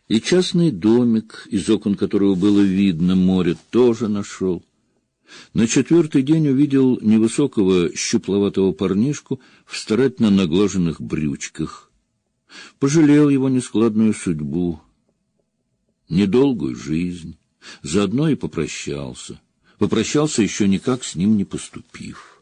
И частный домик, из окон которого было видно море, тоже нашел. На четвертый день увидел невысокого щупловатого парнишку в старательно наглаженных брючках. Пожалел его нескладную судьбу, недолгую жизнь, заодно и попрощался. Попрощался, еще никак с ним не поступив.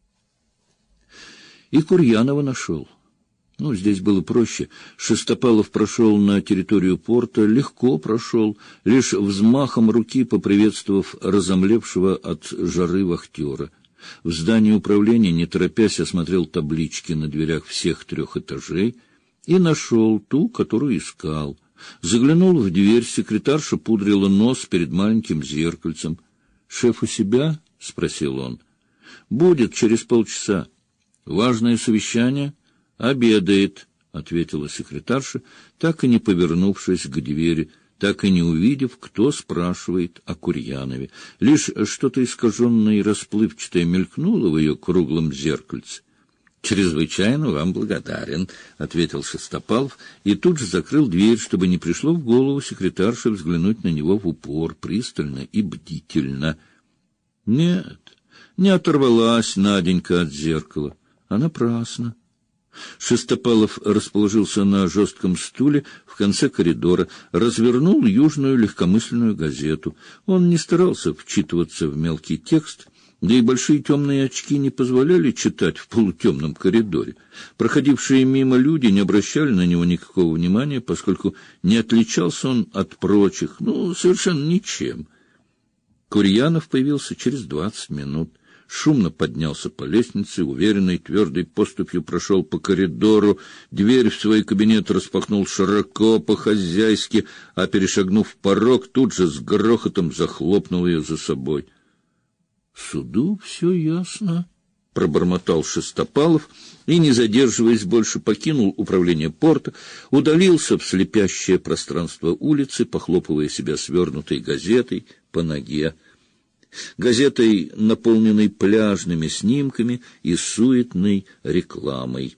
И Курьянова нашел. Здесь было проще. Шестопалов прошел на территорию порта, легко прошел, лишь взмахом руки поприветствовав разомлевшего от жары вахтера. В здании управления, не торопясь, осмотрел таблички на дверях всех 3 этажей и нашел ту, которую искал. Заглянул в дверь, секретарша пудрила нос перед маленьким зеркальцем. — Шеф у себя? — спросил он. — Будет через полчаса. Важное совещание? — Обедает, — ответила секретарша, так и не повернувшись к двери, так и не увидев, кто спрашивает о Курьянове. Лишь что-то искаженное и расплывчатое мелькнуло в ее круглом зеркальце. — Чрезвычайно вам благодарен, — ответил Шестопалов и тут же закрыл дверь, чтобы не пришло в голову секретарше взглянуть на него в упор, пристально и бдительно. Нет, не оторвалась Наденька от зеркала, а напрасно. Шестопалов расположился на жестком стуле в конце коридора, развернул южную легкомысленную газету. Он не старался вчитываться в мелкий текст, да и большие темные очки не позволяли читать в полутемном коридоре. Проходившие мимо люди не обращали на него никакого внимания, поскольку не отличался он от прочих, совершенно ничем. Курьянов появился через 20 минут. Шумно поднялся по лестнице, уверенной, твердой поступью прошел по коридору, дверь в свой кабинет распахнул широко, по-хозяйски, а, перешагнув порог, тут же с грохотом захлопнул ее за собой. — Суду все ясно, — пробормотал Шестопалов и, не задерживаясь больше, покинул управление порта, удалился в слепящее пространство улицы, похлопывая себя свернутой газетой по ноге. Газетой, наполненной пляжными снимками и суетной рекламой.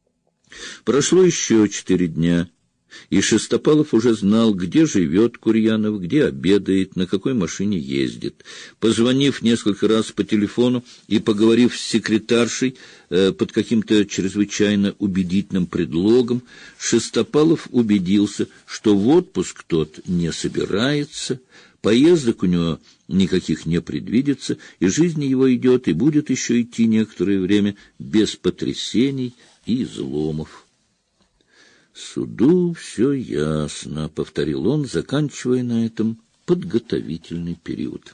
Прошло еще 4 дня, и Шестопалов уже знал, где живет Курьянов, где обедает, на какой машине ездит. Позвонив несколько раз по телефону и поговорив с секретаршей под каким-то чрезвычайно убедительным предлогом, Шестопалов убедился, что в отпуск тот не собирается, поездок у него никаких не предвидится, и жизнь его идет и будет еще идти некоторое время без потрясений и изломов. «Суду все ясно», — повторил он, заканчивая на этом подготовительный период.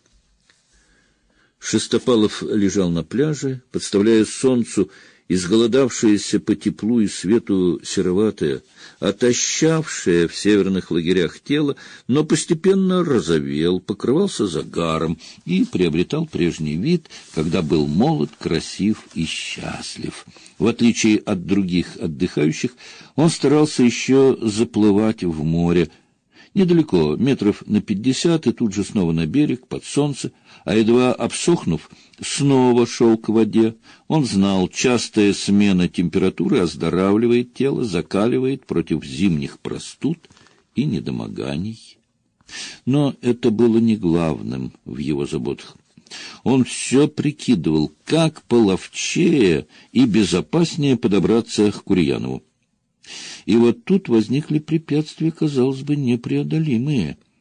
Шестопалов лежал на пляже, подставляя солнцу изголодавшееся по теплу и свету сероватое, отощавшее в северных лагерях тело, но постепенно розовел, покрывался загаром и приобретал прежний вид, когда был молод, красив и счастлив. В отличие от других отдыхающих, он старался еще заплывать в море. Недалеко, метров на 50, и тут же снова на берег, под солнце, а едва обсохнув, снова шел к воде. Он знал, частая смена температуры оздоравливает тело, закаливает против зимних простуд и недомоганий. Но это было не главным в его заботах. Он все прикидывал, как половчее и безопаснее подобраться к Курьянову. И вот тут возникли препятствия, казалось бы, непреодолимые.